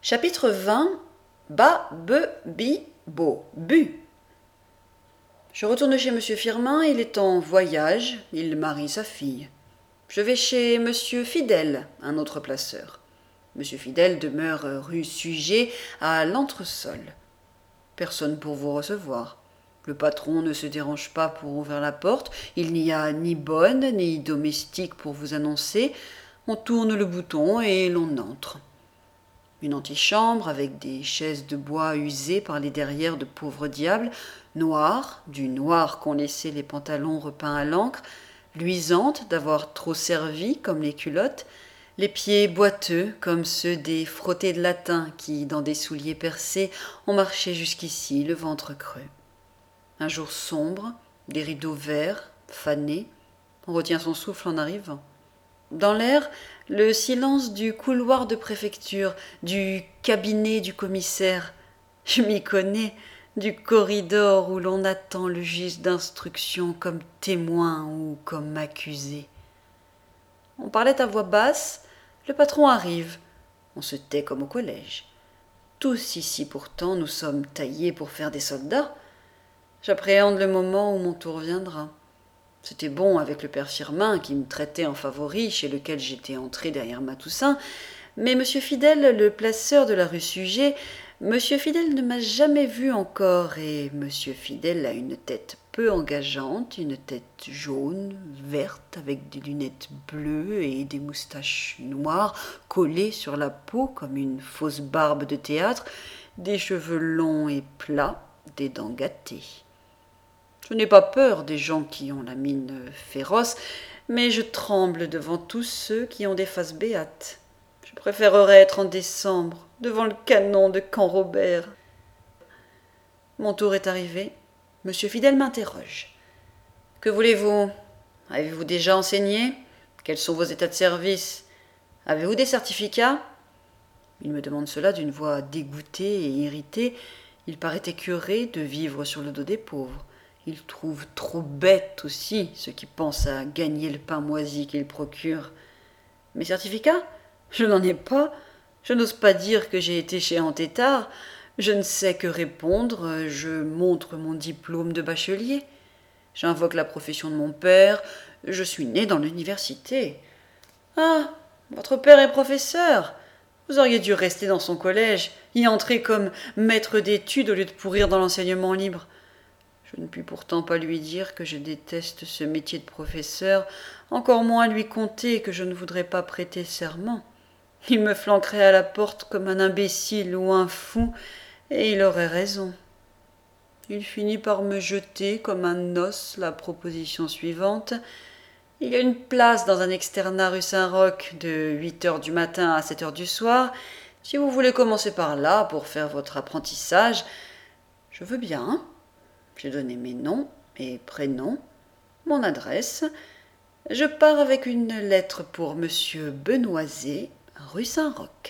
Chapitre 20. Ba, be, bi, bo, bu. Je retourne chez monsieur Firmin, il est en voyage, il marie sa fille. Je vais chez monsieur Fidèle, un autre placeur. Monsieur Fidèle demeure rue Suger, à l'entresol. Personne pour vous recevoir. Le patron ne se dérange pas pour ouvrir la porte, il n'y a ni bonne ni domestique pour vous annoncer. On tourne le bouton et l'on entre. Une antichambre avec des chaises de bois usées par les derrières de pauvres diables, noire, du noir qu'ont laissé les pantalons repeints à l'encre, luisante d'avoir trop servi comme les culottes, les pieds boiteux comme ceux des frottés de latin qui, dans des souliers percés, ont marché jusqu'ici, le ventre creux. Un jour sombre, des rideaux verts, fanés, on retient son souffle en arrivant. Dans l'air, le silence du couloir de préfecture, du cabinet du commissaire. Je m'y connais, du corridor où l'on attend le juge d'instruction comme témoin ou comme accusé. On parlait à voix basse, le patron arrive. On se tait comme au collège. Tous ici pourtant, nous sommes taillés pour faire des soldats. J'appréhende le moment où mon tour viendra. C'était bon avec le père Firmin qui me traitait en favori, chez lequel j'étais entré derrière Matoussin, mais monsieur Fidèle, le placeur de la rue Suger, monsieur Fidèle ne m'a jamais vu encore, et monsieur Fidèle a une tête peu engageante, une tête jaune, verte, avec des lunettes bleues et des moustaches noires collées sur la peau comme une fausse barbe de théâtre, des cheveux longs et plats, des dents gâtées. Je n'ai pas peur des gens qui ont la mine féroce, mais je tremble devant tous ceux qui ont des faces béates. Je préférerais être en décembre, devant le canon de Camp Robert. Mon tour est arrivé. Monsieur Fidèle m'interroge. Que voulez-vous? Avez-vous déjà enseigné? Quels sont vos états de service? Avez-vous des certificats? Il me demande cela d'une voix dégoûtée et irritée. Il paraît écœuré de vivre sur le dos des pauvres. Il trouve trop bête aussi ceux qui pensent à gagner le pain moisi qu'il procure. Mes certificats? Je n'en ai pas. Je n'ose pas dire que j'ai été chez Antétard. Je ne sais que répondre. Je montre mon diplôme de bachelier. J'invoque la profession de mon père. Je suis né dans l'université. Ah, votre père est professeur. Vous auriez dû rester dans son collège, y entrer comme maître d'études au lieu de pourrir dans l'enseignement libre. Je ne puis pourtant pas lui dire que je déteste ce métier de professeur, encore moins lui conter que je ne voudrais pas prêter serment. Il me flanquerait à la porte comme un imbécile ou un fou, et il aurait raison. Il finit par me jeter comme un os la proposition suivante. Il y a une place dans un externat rue Saint-Roch de 8 heures du matin à 7 heures du soir. Si vous voulez commencer par là pour faire votre apprentissage, je veux bien. J'ai donné mes noms et prénoms, mon adresse. Je pars avec une lettre pour monsieur Benoisé, rue Saint-Roch.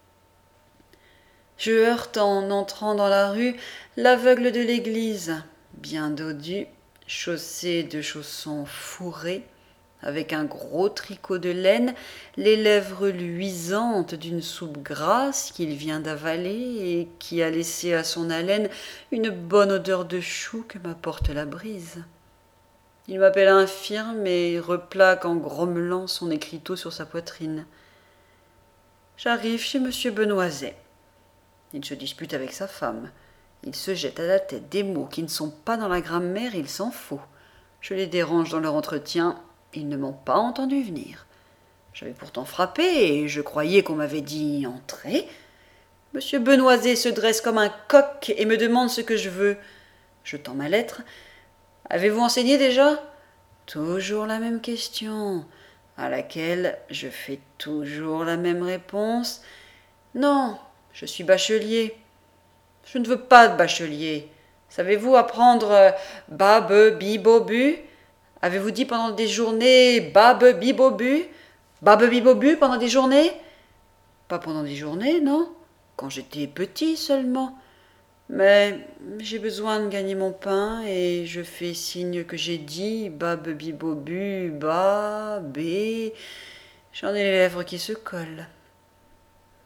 Je heurte en entrant dans la rue l'aveugle de l'église, bien dodu, chaussé de chaussons fourrés, avec un gros tricot de laine, les lèvres luisantes d'une soupe grasse qu'il vient d'avaler et qui a laissé à son haleine une bonne odeur de chou que m'apporte la brise. Il m'appelle infirme et replaque en grommelant son écriteau sur sa poitrine. J'arrive chez monsieur Benoisé. Il se dispute avec sa femme. Il se jette à la tête des mots qui ne sont pas dans la grammaire, il s'en faut. Je les dérange dans leur entretien. Ils ne m'ont pas entendu venir. J'avais pourtant frappé et je croyais qu'on m'avait dit « Entrez ». Monsieur Benoisé se dresse comme un coq et me demande ce que je veux. Je tends ma lettre. « Avez-vous enseigné déjà ?» Toujours la même question, à laquelle je fais toujours la même réponse. « Non, je suis bachelier. » Je ne veux pas de bachelier. Savez-vous apprendre ba, be, bi, bo, bu? Avez-vous dit pendant des journées babe bibobu? Babe bibobu pendant des journées? Pas pendant des journées, non. Quand j'étais petit seulement. Mais j'ai besoin de gagner mon pain et je fais signe que j'ai dit babe bibobu, ba, bé. J'en ai les lèvres qui se collent.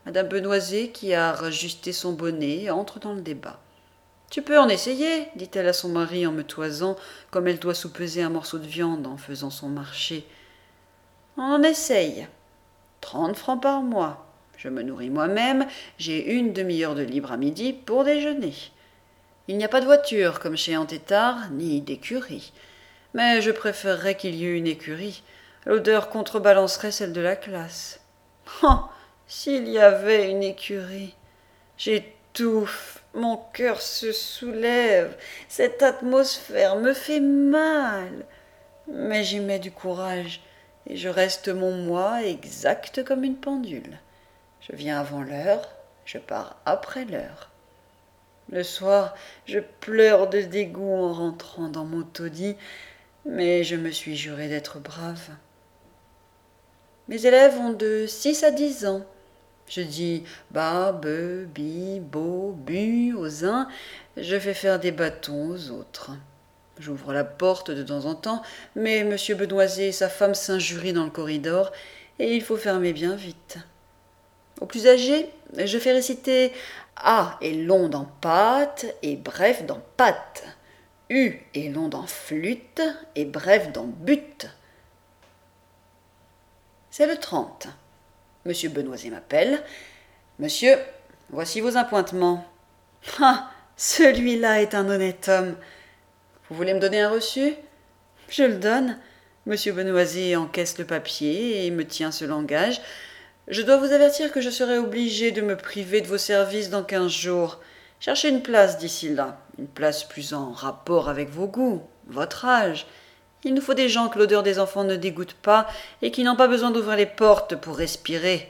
Madame Benoîset, qui a rajusté son bonnet, entre dans le débat. Tu peux en essayer, dit-elle à son mari en me toisant, comme elle doit soupeser un morceau de viande en faisant son marché. On en essaye. 30 francs par mois. Je me nourris moi-même, j'ai une demi-heure de libre à midi pour déjeuner. Il n'y a pas de voiture, comme chez Antétard, ni d'écurie. Mais je préférerais qu'il y eût une écurie. L'odeur contrebalancerait celle de la classe. Oh, s'il y avait une écurie. J'étouffe, mon cœur se soulève, cette atmosphère me fait mal. Mais j'y mets du courage, et je reste mon moi exact comme une pendule. Je viens avant l'heure, je pars après l'heure. Le soir, je pleure de dégoût en rentrant dans mon taudis, mais je me suis juré d'être brave. Mes élèves ont de 6 à 10 ans. Je dis ba, be, bi, bo, bu aux uns, je fais faire des bâtons aux autres. J'ouvre la porte de temps en temps, mais M. Benoîset et sa femme s'injurient dans le corridor, et il faut fermer bien vite. Aux plus âgés, je fais réciter A est long dans pâte et bref dans pâte. U est long dans flûte et bref dans but. C'est le 30. Monsieur Benoîset m'appelle. Monsieur, voici vos appointements. Ah, celui-là est un honnête homme. Vous voulez me donner un reçu? Je le donne. Monsieur Benoîset encaisse le papier et me tient ce langage. Je dois vous avertir que je serai obligé de me priver de vos services dans 15 jours. Cherchez une place d'ici là, une place plus en rapport avec vos goûts, votre âge. Il nous faut des gens que l'odeur des enfants ne dégoûte pas et qui n'ont pas besoin d'ouvrir les portes pour respirer.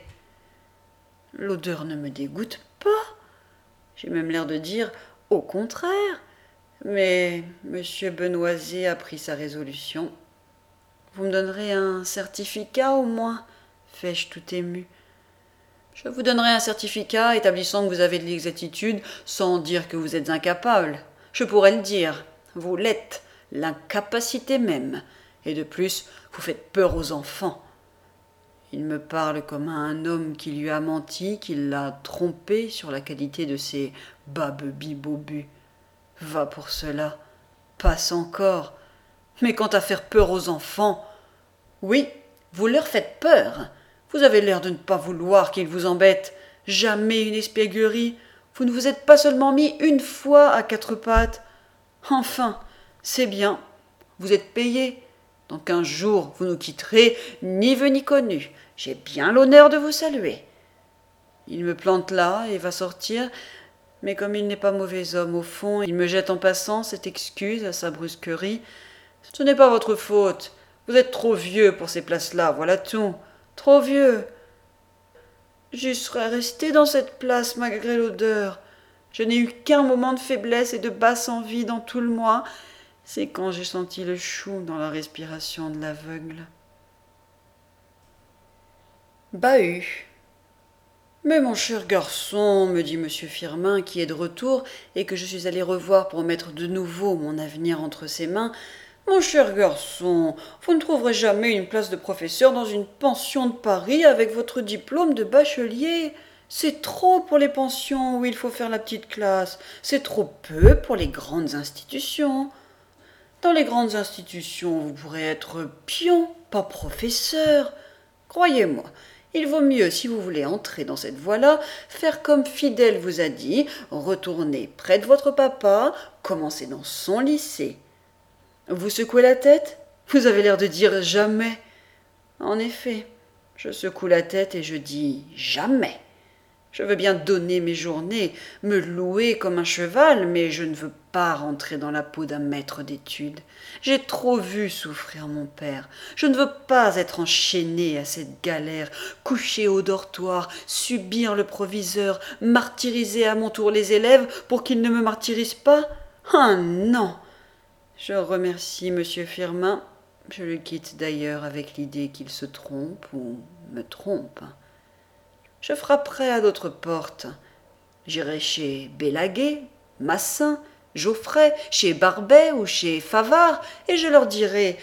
L'odeur ne me dégoûte pas. J'ai même l'air de dire au contraire. Mais M. Benoîset a pris sa résolution. Vous me donnerez un certificat au moins, fais-je tout ému. Je vous donnerai un certificat établissant que vous avez de l'exactitude sans dire que vous êtes incapable. Je pourrais le dire. Vous l'êtes, l'incapacité même. Et de plus, vous faites peur aux enfants. Il me parle comme à un homme qui lui a menti, qui l'a trompé sur la qualité de ses babebibobus. Va pour cela. Passe encore. Mais quant à faire peur aux enfants, oui, vous leur faites peur. Vous avez l'air de ne pas vouloir qu'ils vous embêtent. Jamais une espièglerie. Vous ne vous êtes pas seulement mis une fois à 4 pattes. Enfin, c'est bien. Vous êtes payé. Dans 15 jours, vous nous quitterez, ni vu ni connu. J'ai bien l'honneur de vous saluer. Il me plante là et va sortir, mais comme il n'est pas mauvais homme au fond, il me jette en passant cette excuse à sa brusquerie. Ce n'est pas votre faute. Vous êtes trop vieux pour ces places-là, voilà tout. Trop vieux. J'y serais resté dans cette place malgré l'odeur. Je n'ai eu qu'un moment de faiblesse et de basse envie dans tout le mois. C'est quand j'ai senti le chou dans la respiration de l'aveugle. Bahut. Mais mon cher garçon, me dit M. Firmin, qui est de retour et que je suis allé revoir pour mettre de nouveau mon avenir entre ses mains, mon cher garçon, vous ne trouverez jamais une place de professeur dans une pension de Paris avec votre diplôme de bachelier. C'est trop pour les pensions où il faut faire la petite classe. C'est trop peu pour les grandes institutions. Dans les grandes institutions, vous pourrez être pion, pas professeur. Croyez-moi, il vaut mieux, si vous voulez entrer dans cette voie-là, faire comme Fidèle vous a dit, retourner près de votre papa, commencer dans son lycée. Vous secouez la tête? Vous avez l'air de dire jamais. En effet, je secoue la tête et je dis jamais. Je veux bien donner mes journées, me louer comme un cheval, mais je ne veux pas rentrer dans la peau d'un maître d'études. J'ai trop vu souffrir mon père. Je ne veux pas être enchaîné à cette galère, couché au dortoir, subir le proviseur, martyriser à mon tour les élèves pour qu'ils ne me martyrisent pas. Ah non! Je remercie M. Firmin. Je le quitte d'ailleurs avec l'idée qu'il se trompe ou me trompe. Je frapperai à d'autres portes. J'irai chez Bélaguet, Massin, Geoffrey, chez Barbet ou chez Favard, et je leur dirai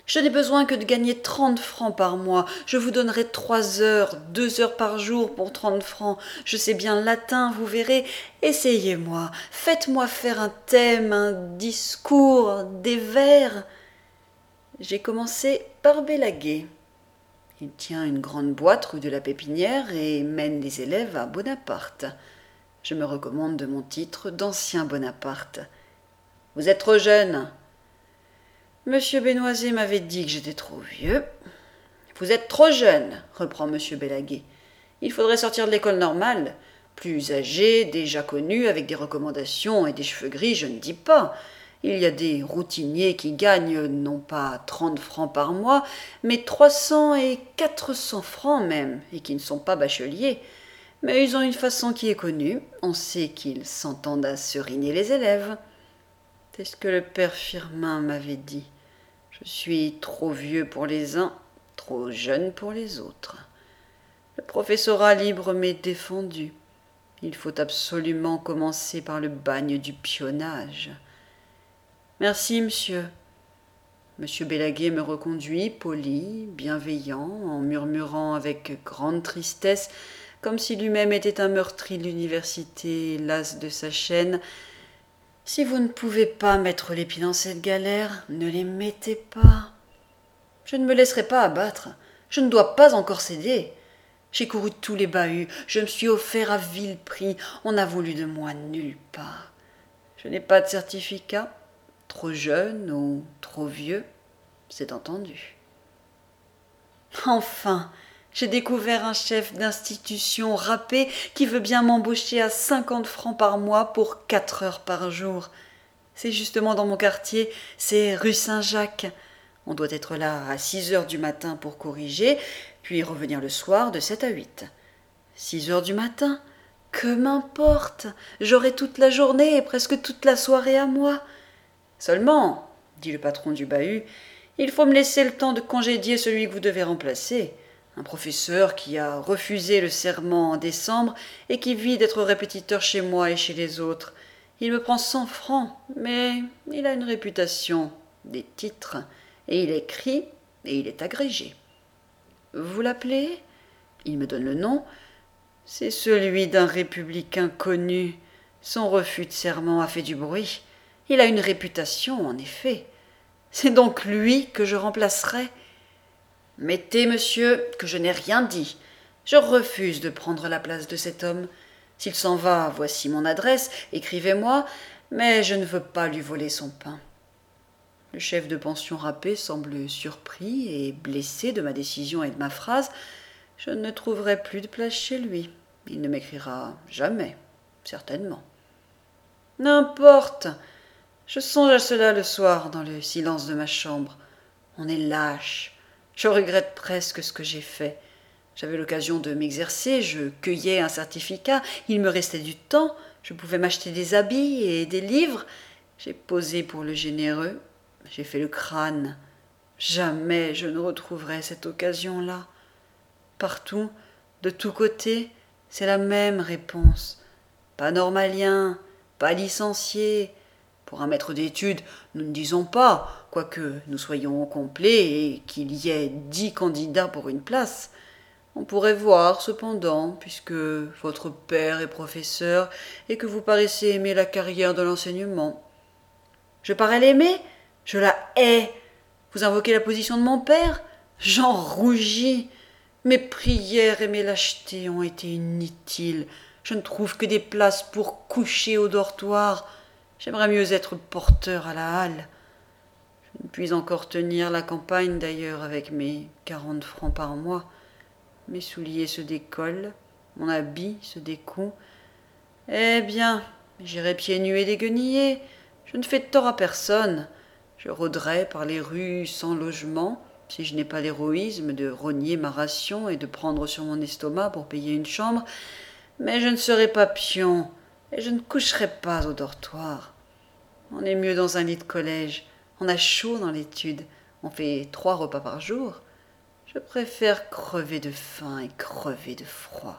Je n'ai besoin que de gagner 30 francs par mois. Je vous donnerai 3 heures, 2 heures par jour pour 30 francs. Je sais bien le latin, vous verrez. Essayez-moi. Faites-moi faire un thème, un discours, des vers. J'ai commencé par Bélaguet. Il tient une grande boîte rue de la Pépinière et mène les élèves à Bonaparte. Je me recommande de mon titre d'ancien Bonaparte. Vous êtes trop jeune. Monsieur Benoîset m'avait dit que j'étais trop vieux. Vous êtes trop jeune, reprend monsieur Bélaguet. Il faudrait sortir de l'école normale. Plus âgé, déjà connu, avec des recommandations et des cheveux gris, je ne dis pas. Il y a des routiniers qui gagnent non pas 30 francs par mois, mais 300 et 400 francs même, et qui ne sont pas bacheliers. Mais ils ont une façon qui est connue. On sait qu'ils s'entendent à seriner les élèves. C'est ce que le père Firmin m'avait dit. Je suis trop vieux pour les uns, trop jeune pour les autres. Le professorat libre m'est défendu. Il faut absolument commencer par le bagne du pionnage. Merci, monsieur. Monsieur Bélaguet me reconduit, poli, bienveillant, en murmurant avec grande tristesse, comme si lui-même était un meurtri de l'université, las de sa chaîne. Si vous ne pouvez pas mettre les pieds dans cette galère, ne les mettez pas. Je ne me laisserai pas abattre. Je ne dois pas encore céder. J'ai couru tous les bahuts. Je me suis offert à vil prix. On n'a voulu de moi nulle part. Je n'ai pas de certificat. Trop jeune ou trop vieux, c'est entendu. Enfin, j'ai découvert un chef d'institution râpé qui veut bien m'embaucher à 50 francs par mois pour 4 heures par jour. C'est justement dans mon quartier, c'est rue Saint-Jacques. On doit être là à 6 heures du matin pour corriger, puis revenir le soir de 7 à 8. 6 heures du matin? Que m'importe! J'aurai toute la journée et presque toute la soirée à moi. Seulement, dit le patron du bahut, il faut me laisser le temps de congédier celui que vous devez remplacer. Un professeur qui a refusé le serment en décembre et qui vit d'être répétiteur chez moi et chez les autres. Il me prend 100 francs, mais il a une réputation, des titres, et il écrit et il est agrégé. Vous l'appelez? Il me donne le nom. C'est celui d'un républicain connu. Son refus de serment a fait du bruit. Il a une réputation, en effet. C'est donc lui que je remplacerai. Mettez, monsieur, que je n'ai rien dit. Je refuse de prendre la place de cet homme. S'il s'en va, voici mon adresse, écrivez-moi, mais je ne veux pas lui voler son pain. Le chef de pension râpé semble surpris et blessé de ma décision et de ma phrase. Je ne trouverai plus de place chez lui. Il ne m'écrira jamais, certainement. N'importe. Je songe à cela le soir dans le silence de ma chambre. On est lâche. Je regrette presque ce que j'ai fait. J'avais l'occasion de m'exercer, je cueillais un certificat, il me restait du temps, je pouvais m'acheter des habits et des livres. J'ai posé pour le généreux, j'ai fait le crâne. Jamais je ne retrouverai cette occasion-là. Partout, de tous côtés, c'est la même réponse. Pas normalien, pas licencié. Pour un maître d'études, nous ne disons pas, quoique nous soyons au complet et qu'il y ait 10 candidats pour une place. On pourrait voir, cependant, puisque votre père est professeur et que vous paraissez aimer la carrière de l'enseignement. Je parais l'aimer? Je la hais. Vous invoquez la position de mon père? J'en rougis. Mes prières et mes lâchetés ont été inutiles. Je ne trouve que des places pour coucher au dortoir. J'aimerais mieux être porteur à la halle. Je ne puis encore tenir la campagne, d'ailleurs, avec mes 40 francs par mois. Mes souliers se décollent, mon habit se découd. Eh bien, j'irai pieds nus et déguenillés. Je ne fais de tort à personne. Je rôderai par les rues sans logement, si je n'ai pas l'héroïsme de rogner ma ration et de prendre sur mon estomac pour payer une chambre. Mais je ne serai pas pion, et je ne coucherai pas au dortoir. On est mieux dans un lit de collège. On a chaud dans l'étude. On fait 3 repas par jour. Je préfère crever de faim et crever de froid.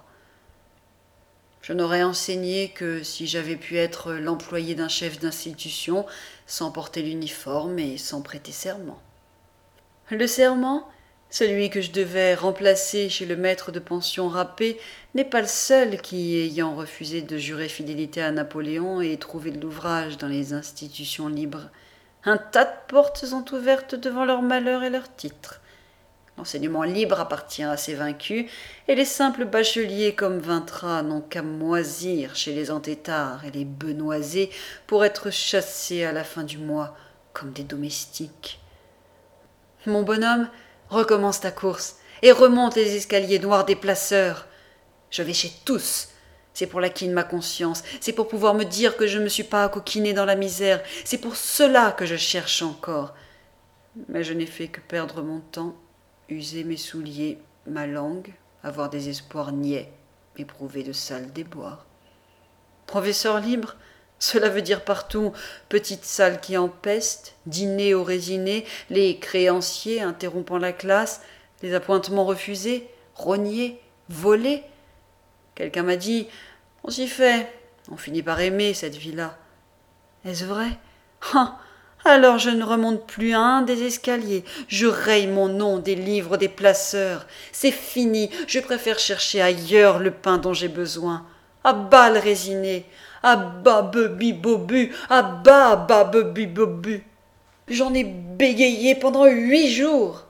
Je n'aurais enseigné que si j'avais pu être l'employé d'un chef d'institution, sans porter l'uniforme et sans prêter serment. Le serment, celui que je devais remplacer chez le maître de pension râpé, n'est pas le seul qui, ayant refusé de jurer fidélité à Napoléon, ait trouvé de l'ouvrage dans les institutions libres. Un tas de portes sont ouvertes devant leur malheur et leur titre. L'enseignement libre appartient à ces vaincus, et les simples bacheliers comme Vintras n'ont qu'à moisir chez les entêtards et les benoisés pour être chassés à la fin du mois comme des domestiques. Mon bonhomme, recommence ta course et remonte les escaliers noirs des placeurs. Je vais chez tous. C'est pour l'acquit de ma conscience, c'est pour pouvoir me dire que je ne me suis pas coquiné dans la misère, c'est pour cela que je cherche encore. Mais je n'ai fait que perdre mon temps, user mes souliers, ma langue, avoir des espoirs niais, éprouver de sales déboires. Professeur libre, cela veut dire partout petite salle qui empeste, dîner au résiné, les créanciers interrompant la classe, les appointements refusés, rognés, volés. Quelqu'un m'a dit « On s'y fait, on finit par aimer cette vie-là. » Est-ce vrai? Ah, alors je ne remonte plus un des escaliers, je raye mon nom des livres des placeurs. C'est fini, je préfère chercher ailleurs le pain dont j'ai besoin. À bas le résiné, à bas bebi bobu, à bas bebi bobu. J'en ai bégayé pendant 8 jours.